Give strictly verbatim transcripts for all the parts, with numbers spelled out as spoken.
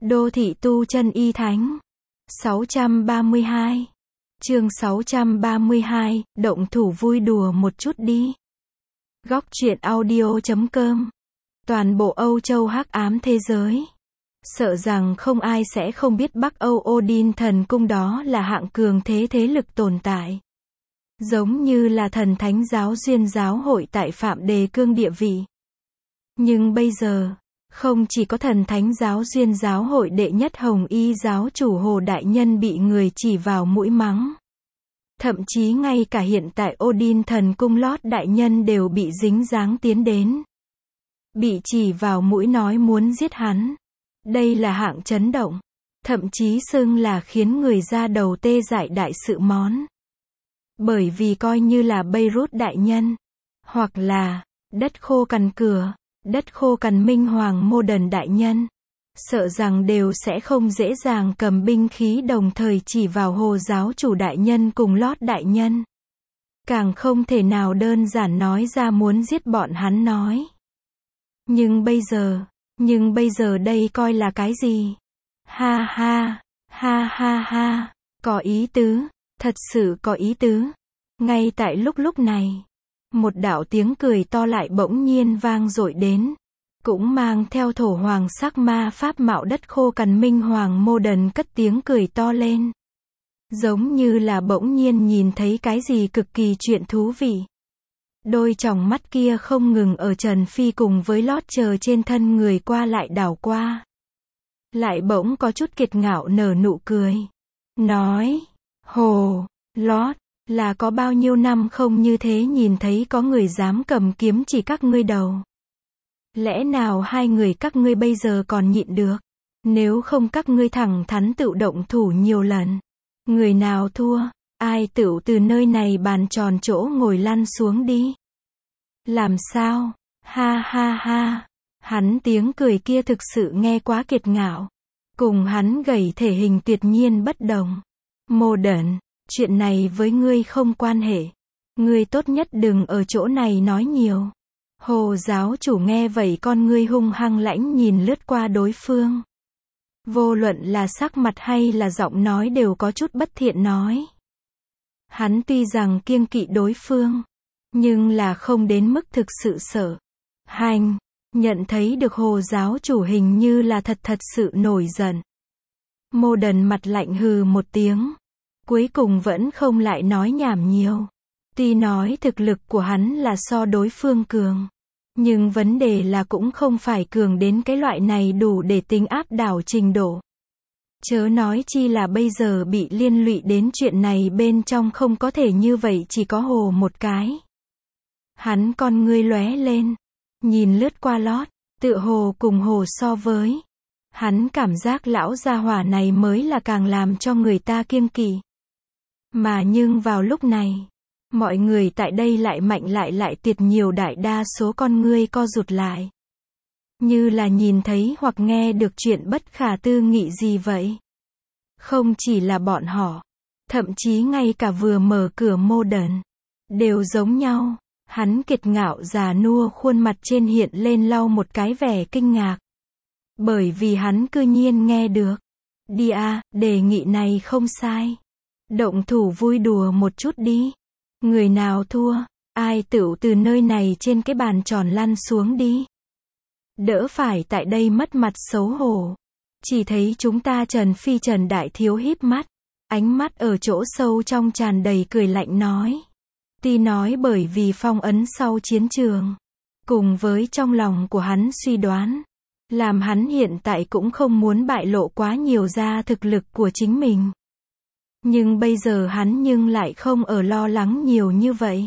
Đô thị tu chân y thánh. sáu trăm ba mươi hai. Chương sáu trăm ba mươi hai, động thủ vui đùa một chút đi. Góc truyện audio chấm com. Toàn bộ Âu Châu hắc ám thế giới. Sợ rằng không ai sẽ không biết Bắc Âu Odin thần cung đó là hạng cường thế thế lực tồn tại. Giống như là thần thánh giáo duyên giáo hội tại Phạm Đề Cương địa vị. Nhưng bây giờ, không chỉ có thần thánh giáo duyên giáo hội đệ nhất hồng y giáo chủ Hồ Đại Nhân bị người chỉ vào mũi mắng. Thậm chí ngay cả hiện tại Odin thần cung Lót Đại Nhân đều bị dính dáng tiến đến. Bị chỉ vào mũi nói muốn giết hắn. Đây là hạng chấn động. Thậm chí xưng là khiến người ra đầu tê dại đại sự món. Bởi vì coi như là Beirut Đại Nhân. Hoặc là, đất khô cằn cửa. Đất khô cằn Minh Hoàng Mô Đần Đại Nhân. Sợ rằng đều sẽ không dễ dàng cầm binh khí đồng thời chỉ vào Hồ giáo chủ Đại Nhân cùng Lót Đại Nhân. Càng không thể nào đơn giản nói ra muốn giết bọn hắn nói. Nhưng bây giờ, nhưng bây giờ đây coi là cái gì? Ha ha, ha ha ha, có ý tứ, thật sự có ý tứ. Ngay tại lúc lúc này, một đạo tiếng cười to lại bỗng nhiên vang dội đến. Cũng mang theo thổ hoàng sắc ma pháp mạo đất khô cằn Minh Hoàng Mô Đần cất tiếng cười to lên. Giống như là bỗng nhiên nhìn thấy cái gì cực kỳ chuyện thú vị. Đôi tròng mắt kia không ngừng ở Trần Phi cùng với Lót chờ trên thân người qua lại đảo qua. Lại bỗng có chút kiệt ngạo nở nụ cười. Nói, Hồ, Lót, là có bao nhiêu năm không như thế nhìn thấy có người dám cầm kiếm chỉ các ngươi đầu. Lẽ nào hai người các ngươi bây giờ còn nhịn được? Nếu không các ngươi thẳng thắn tự động thủ nhiều lần. Người nào thua, ai tự từ nơi này bàn tròn chỗ ngồi lăn xuống đi. Làm sao? Ha ha ha. Hắn tiếng cười kia thực sự nghe quá kiệt ngạo. Cùng hắn gầy thể hình tuyệt nhiên bất đồng. Mô Đần, chuyện này với ngươi không quan hệ. Ngươi tốt nhất đừng ở chỗ này nói nhiều. Hồ giáo chủ nghe vậy con ngươi hung hăng lãnh nhìn lướt qua đối phương. Vô luận là sắc mặt hay là giọng nói đều có chút bất thiện nói. Hắn tuy rằng kiêng kỵ đối phương, nhưng là không đến mức thực sự sợ. Hành, nhận thấy được Hồ giáo chủ hình như là thật thật sự nổi giận. Mô Đần mặt lạnh hừ một tiếng. Cuối cùng vẫn không lại nói nhảm nhiều. Tuy nói thực lực của hắn là so đối phương cường. Nhưng vấn đề là cũng không phải cường đến cái loại này đủ để tính áp đảo trình độ. Chớ nói chi là bây giờ bị liên lụy đến chuyện này bên trong không có thể như vậy chỉ có Hồ một cái. Hắn con ngươi lóe lên. Nhìn lướt qua Lót, tựa hồ cùng Hồ so với. Hắn cảm giác lão gia hỏa này mới là càng làm cho người ta kiêng kỵ. Mà nhưng vào lúc này, mọi người tại đây lại mạnh lại lại tuyệt nhiều đại đa số con ngươi co rụt lại. Như là nhìn thấy hoặc nghe được chuyện bất khả tư nghị gì vậy. Không chỉ là bọn họ, thậm chí ngay cả vừa mở cửa Mô Đần, đều giống nhau. Hắn kiệt ngạo già nua khuôn mặt trên hiện lên lau một cái vẻ kinh ngạc. Bởi vì hắn cư nhiên nghe được. Đi à, đề nghị này không sai. Động thủ vui đùa một chút đi. Người nào thua, ai tựu từ nơi này trên cái bàn tròn lăn xuống đi. Đỡ phải tại đây mất mặt xấu hổ. Chỉ thấy chúng ta Trần Phi Trần Đại Thiếu híp mắt. Ánh mắt ở chỗ sâu trong tràn đầy cười lạnh nói. Tuy nói bởi vì phong ấn sau chiến trường. Cùng với trong lòng của hắn suy đoán. Làm hắn hiện tại cũng không muốn bại lộ quá nhiều ra thực lực của chính mình. Nhưng bây giờ hắn nhưng lại không ở lo lắng nhiều như vậy.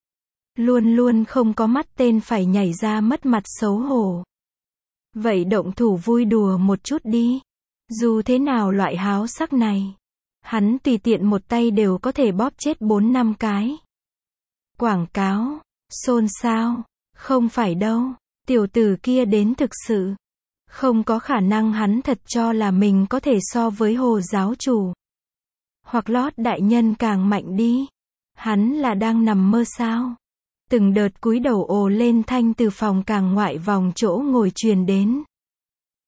Luôn luôn không có mắt tên phải nhảy ra mất mặt xấu hổ. Vậy động thủ vui đùa một chút đi. Dù thế nào loại háo sắc này, hắn tùy tiện một tay đều có thể bóp chết bốn năm cái. Quảng cáo, xôn xao, không phải đâu, tiểu tử kia đến thực sự. Không có khả năng hắn thật cho là mình có thể so với Hồ giáo chủ. Hoặc Lót Đại Nhân càng mạnh đi. Hắn là đang nằm mơ sao? Từng đợt cúi đầu ồ lên thanh từ phòng càng ngoại vòng chỗ ngồi truyền đến.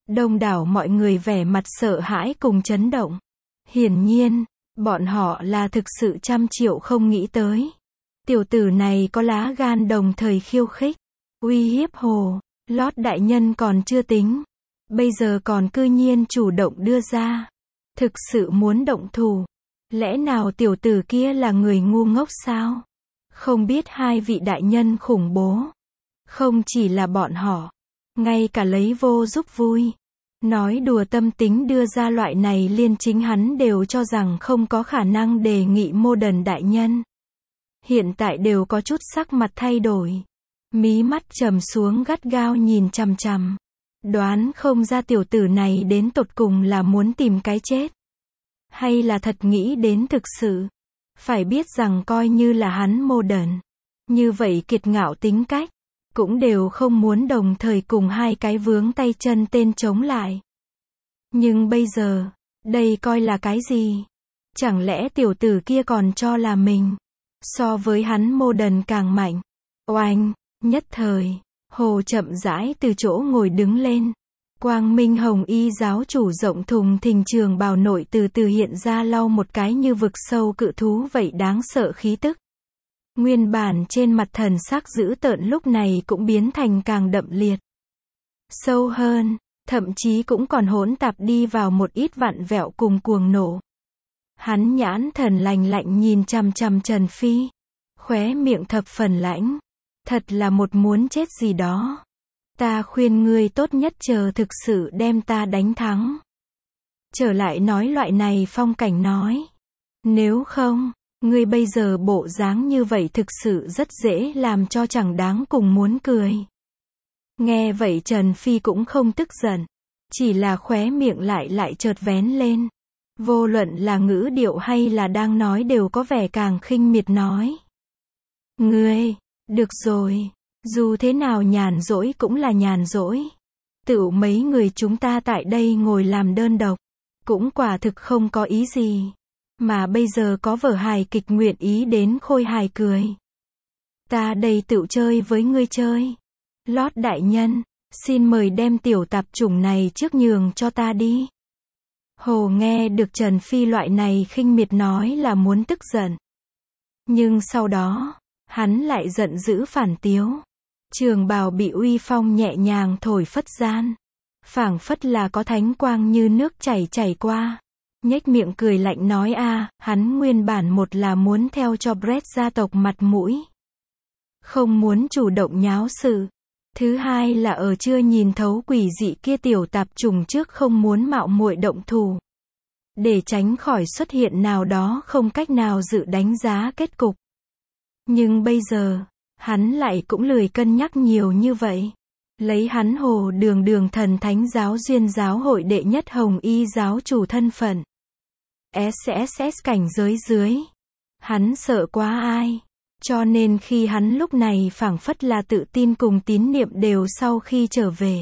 Đông đảo mọi người vẻ mặt sợ hãi cùng chấn động. Hiển nhiên, bọn họ là thực sự trăm triệu không nghĩ tới. Tiểu tử này có lá gan đồng thời khiêu khích, uy hiếp Hồ Lót đại nhân còn chưa tính. Bây giờ còn cư nhiên chủ động đưa ra. Thực sự muốn động thủ. Lẽ nào tiểu tử kia là người ngu ngốc sao? Không biết hai vị đại nhân khủng bố. Không chỉ là bọn họ. Ngay cả lấy vô giúp vui. Nói đùa tâm tính đưa ra loại này liên chính hắn đều cho rằng không có khả năng đề nghị mô đần đại nhân. Hiện tại đều có chút sắc mặt thay đổi. Mí mắt trầm xuống gắt gao nhìn chằm chằm. Đoán không ra tiểu tử này đến tột cùng là muốn tìm cái chết. Hay là thật nghĩ đến thực sự. Phải biết rằng coi như là hắn mô đần. Như vậy kiệt ngạo tính cách. Cũng đều không muốn đồng thời cùng hai cái vướng tay chân tên chống lại. Nhưng bây giờ, đây coi là cái gì? Chẳng lẽ tiểu tử kia còn cho là mình so với hắn mô đần càng mạnh? Oanh, nhất thời, Hồ chậm rãi từ chỗ ngồi đứng lên. Quang Minh Hồng Y giáo chủ rộng thùng thình trường bào nội từ từ hiện ra lau một cái như vực sâu cự thú vậy đáng sợ khí tức. Nguyên bản trên mặt thần sắc dữ tợn lúc này cũng biến thành càng đậm liệt. Sâu hơn, thậm chí cũng còn hỗn tạp đi vào một ít vặn vẹo cùng cuồng nổ. Hắn nhãn thần lành lạnh nhìn chằm chằm Trần Phi. Khóe miệng thập phần lãnh. Thật là một muốn chết gì đó. Ta khuyên ngươi tốt nhất chờ thực sự đem ta đánh thắng. Trở lại nói loại này phong cảnh nói. Nếu không, ngươi bây giờ bộ dáng như vậy thực sự rất dễ làm cho chẳng đáng cùng muốn cười. Nghe vậy Trần Phi cũng không tức giận. Chỉ là khóe miệng lại lại chợt vén lên. Vô luận là ngữ điệu hay là đang nói đều có vẻ càng khinh miệt nói. Ngươi, được rồi. Dù thế nào nhàn rỗi cũng là nhàn rỗi. Tựu mấy người chúng ta tại đây ngồi làm đơn độc. Cũng quả thực không có ý gì. Mà bây giờ có vở hài kịch nguyện ý đến khôi hài cười. Ta đây tựu chơi với ngươi chơi. Lót đại nhân, xin mời đem tiểu tạp chủng này trước nhường cho ta đi. Hồ nghe được Trần Phi loại này khinh miệt nói là muốn tức giận. Nhưng sau đó, hắn lại giận dữ phản tiếu. Trường bào bị uy phong nhẹ nhàng thổi phất gian. Phảng phất là có thánh quang như nước chảy chảy qua. Nhếch miệng cười lạnh nói a, hắn nguyên bản một là muốn theo cho Brett gia tộc mặt mũi. Không muốn chủ động nháo sự. Thứ hai là ở chưa nhìn thấu quỷ dị kia tiểu tạp trùng trước không muốn mạo muội động thủ. Để tránh khỏi xuất hiện nào đó không cách nào dự đánh giá kết cục. Nhưng bây giờ, hắn lại cũng lười cân nhắc nhiều như vậy. Lấy hắn Hồ Đường Đường Thần Thánh giáo duyên giáo hội đệ nhất Hồng Y giáo chủ thân phận. ét ét ét cảnh giới dưới. Hắn sợ quá ai. Cho nên khi hắn lúc này phảng phất là tự tin cùng tín niệm đều sau khi trở về.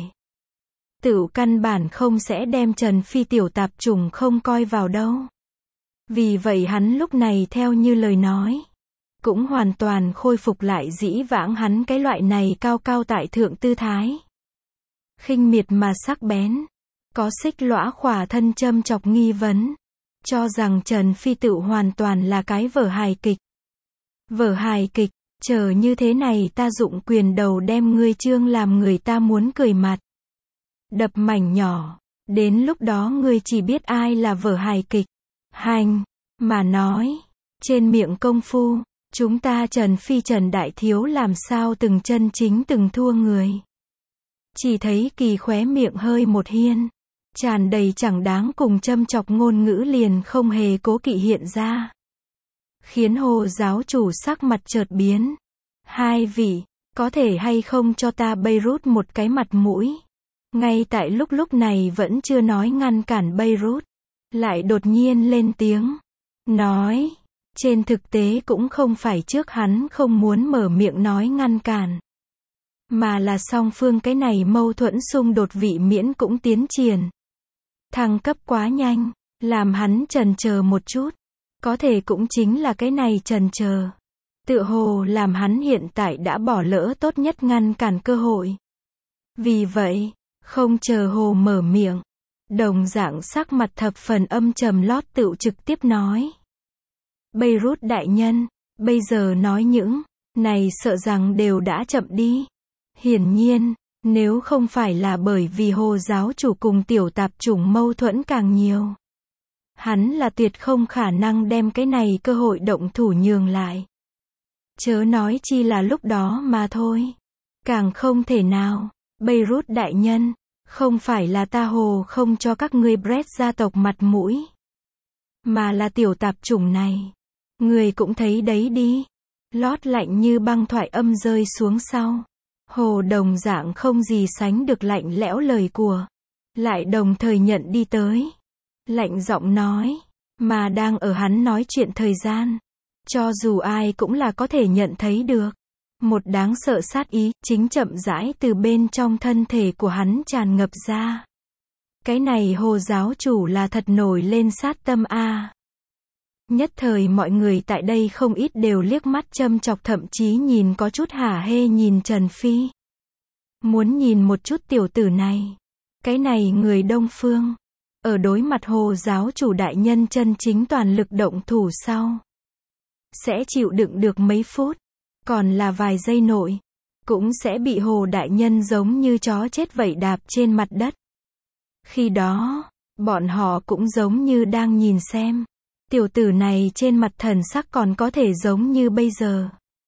Tự căn bản không sẽ đem Trần Phi tiểu tạp chủng không coi vào đâu. Vì vậy hắn lúc này theo như lời nói. Cũng hoàn toàn khôi phục lại dĩ vãng hắn cái loại này cao cao tại thượng tư thái. Khinh miệt mà sắc bén. Có xích lõa khỏa thân châm chọc nghi vấn. Cho rằng Trần Phi tự hoàn toàn là cái vở hài kịch. Vở hài kịch, chờ như thế này ta dụng quyền đầu đem ngươi trương làm người ta muốn cười mặt. Đập mảnh nhỏ, đến lúc đó ngươi chỉ biết ai là vở hài kịch. Hành, mà nói, trên miệng công phu, chúng ta Trần Phi Trần Đại Thiếu làm sao từng chân chính từng thua người. Chỉ thấy Kỳ khóe miệng hơi một hiên, tràn đầy chẳng đáng cùng châm chọc ngôn ngữ liền không hề cố kỵ hiện ra. Khiến Hồ giáo chủ sắc mặt chợt biến. Hai vị, có thể hay không cho ta Beirut một cái mặt mũi? Ngay tại lúc lúc này vẫn chưa nói ngăn cản Beirut. Lại đột nhiên lên tiếng. Nói, trên thực tế cũng không phải trước hắn không muốn mở miệng nói ngăn cản. Mà là song phương cái này mâu thuẫn xung đột vị miễn cũng tiến triển. Thăng cấp quá nhanh, làm hắn chần chờ một chút. Có thể cũng chính là cái này chần chờ. Tựa hồ làm hắn hiện tại đã bỏ lỡ tốt nhất ngăn cản cơ hội. Vì vậy, Không chờ Hồ mở miệng, đồng dạng sắc mặt thập phần âm trầm Lót tựu trực tiếp nói. Beirut đại nhân, bây giờ nói những này sợ rằng đều đã chậm đi. Hiển nhiên, nếu không phải là bởi vì Hồ giáo chủ cùng tiểu tạp chủng mâu thuẫn càng nhiều, hắn là tuyệt không khả năng đem cái này cơ hội động thủ nhường lại. Chớ nói chi là lúc đó mà thôi. Càng không thể nào. Beirut đại nhân, không phải là ta Hồ không cho các ngươi Brett gia tộc mặt mũi, mà là tiểu tạp chủng này. Người cũng thấy đấy đi. Lót lạnh như băng thoại âm rơi xuống sau. Hồ đồng dạng không gì sánh được lạnh lẽo lời của. Lại đồng thời nhận đi tới. Lạnh giọng nói. Mà đang ở hắn nói chuyện thời gian. Cho dù ai cũng là có thể nhận thấy được. Một đáng sợ sát ý, chính chậm rãi từ bên trong thân thể của hắn tràn ngập ra. Cái này Hồ giáo chủ là thật nổi lên sát tâm a. Nhất thời mọi người tại đây không ít đều liếc mắt châm chọc thậm chí nhìn có chút hả hê nhìn Trần Phi. Muốn nhìn một chút tiểu tử này. Cái này người Đông Phương. Ở đối mặt Hồ giáo chủ đại nhân chân chính toàn lực động thủ sau. Sẽ chịu đựng được mấy phút. Còn là vài giây nội. Cũng sẽ bị Hồ đại nhân giống như chó chết vậy đạp trên mặt đất. Khi đó, bọn họ cũng giống như đang nhìn xem. Tiểu tử này trên mặt thần sắc còn có thể giống như bây giờ.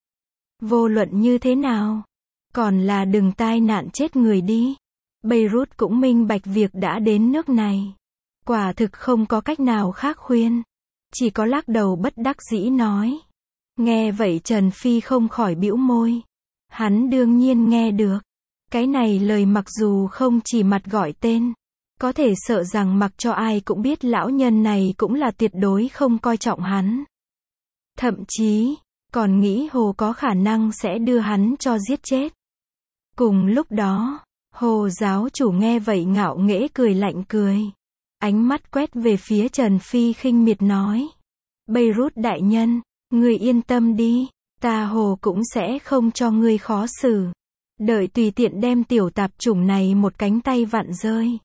Vô luận như thế nào. Còn là đừng tai nạn chết người đi. Beirut cũng minh bạch việc đã đến nước này. Quả thực không có cách nào khác khuyên. Chỉ có lắc đầu bất đắc dĩ nói. Nghe vậy Trần Phi không khỏi bĩu môi. Hắn đương nhiên nghe được. Cái này lời mặc dù không chỉ mặt gọi tên. Có thể sợ rằng mặc cho ai cũng biết lão nhân này cũng là tuyệt đối không coi trọng hắn. Thậm chí, còn nghĩ Hồ có khả năng sẽ đưa hắn cho giết chết. Cùng lúc đó, Hồ giáo chủ nghe vậy ngạo nghễ cười lạnh cười. Ánh mắt quét về phía Trần Phi khinh miệt nói. Beirut đại nhân, ngươi yên tâm đi, ta Hồ cũng sẽ không cho ngươi khó xử. Đợi tùy tiện đem tiểu tạp chủng này một cánh tay vặn rơi.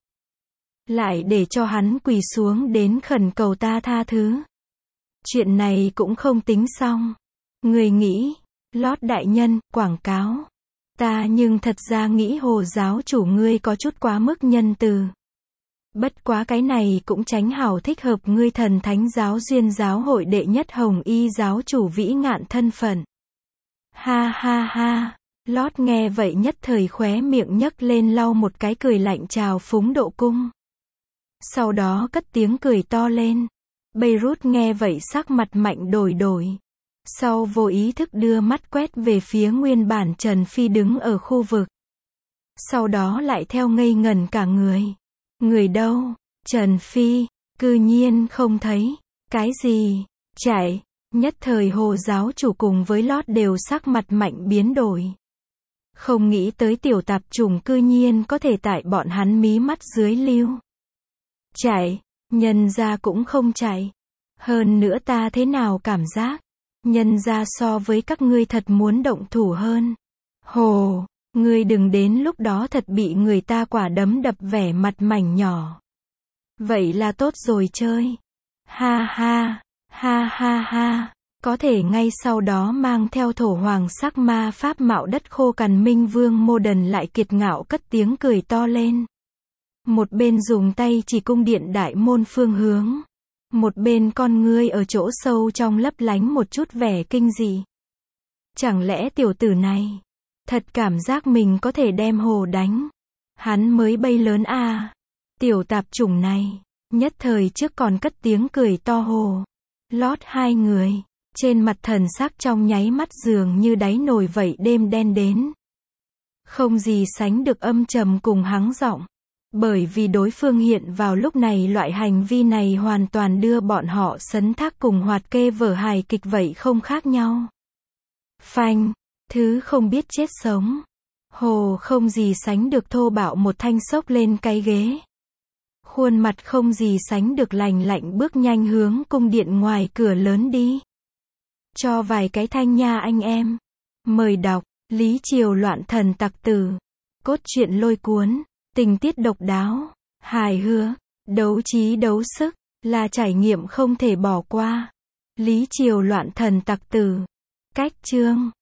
Lại để cho hắn quỳ xuống đến khẩn cầu ta tha thứ. Chuyện này cũng không tính xong. Người nghĩ, Lót đại nhân, quảng cáo. Ta nhưng thật ra nghĩ Hồ giáo chủ ngươi có chút quá mức nhân từ. Bất quá cái này cũng tránh hảo thích hợp ngươi thần thánh giáo duyên giáo hội đệ nhất hồng y giáo chủ vĩ ngạn thân phận. Ha ha ha. Lót nghe vậy nhất thời khóe miệng nhấc lên lau một cái cười lạnh trào phúng độ cung. Sau đó cất tiếng cười to lên. Beirut nghe vậy sắc mặt mạnh đổi đổi. Sau vô ý thức đưa mắt quét về phía nguyên bản Trần Phi đứng ở khu vực. Sau đó lại theo ngây ngẩn cả người. Người đâu? Trần Phi, cư nhiên không thấy. Cái gì? Chạy. Nhất thời Hồ giáo chủ cùng với Lót đều sắc mặt mạnh biến đổi. Không nghĩ tới tiểu tạp chủng cư nhiên có thể tại bọn hắn mí mắt dưới lưu. Chạy, nhân ra cũng không chạy. Hơn nữa ta thế nào cảm giác, nhân ra so với các ngươi thật muốn động thủ hơn. Hồ, ngươi đừng đến lúc đó thật bị người ta quả đấm đập vẻ mặt mảnh nhỏ. Vậy là tốt rồi chơi. Ha ha, ha ha ha. Có thể ngay sau đó mang theo thổ hoàng sắc ma pháp mạo đất khô cằn Minh Vương Mô Đần lại kiệt ngạo cất tiếng cười to lên. Một bên dùng tay chỉ cung điện đại môn phương hướng. Một bên con ngươi ở chỗ sâu trong lấp lánh một chút vẻ kinh dị. Chẳng lẽ tiểu tử này thật cảm giác mình có thể đem Hồ đánh. Hắn mới bay lớn à. Tiểu tạp chủng này, nhất thời trước còn cất tiếng cười to Hồ. Lót hai người, trên mặt thần sắc trong nháy mắt dường như đáy nồi vậy đêm đen đến. Không gì sánh được âm trầm cùng hắng giọng. Bởi vì đối phương hiện vào lúc này loại hành vi này hoàn toàn đưa bọn họ sấn thác cùng hoạt kê vở hài kịch vậy không khác nhau. Phanh, thứ không biết chết sống. Hồ không gì sánh được thô bạo một thanh xốc lên cái ghế. Khuôn mặt không gì sánh được lành lạnh bước nhanh hướng cung điện ngoài cửa lớn đi. Cho vài cái thanh nha anh em. Mời đọc, Lý Triều loạn thần tặc tử. Cốt truyện lôi cuốn. Tình tiết độc đáo, hài hước, đấu trí đấu sức, là trải nghiệm không thể bỏ qua. Lý Triều loạn thần tặc tử. Cách chương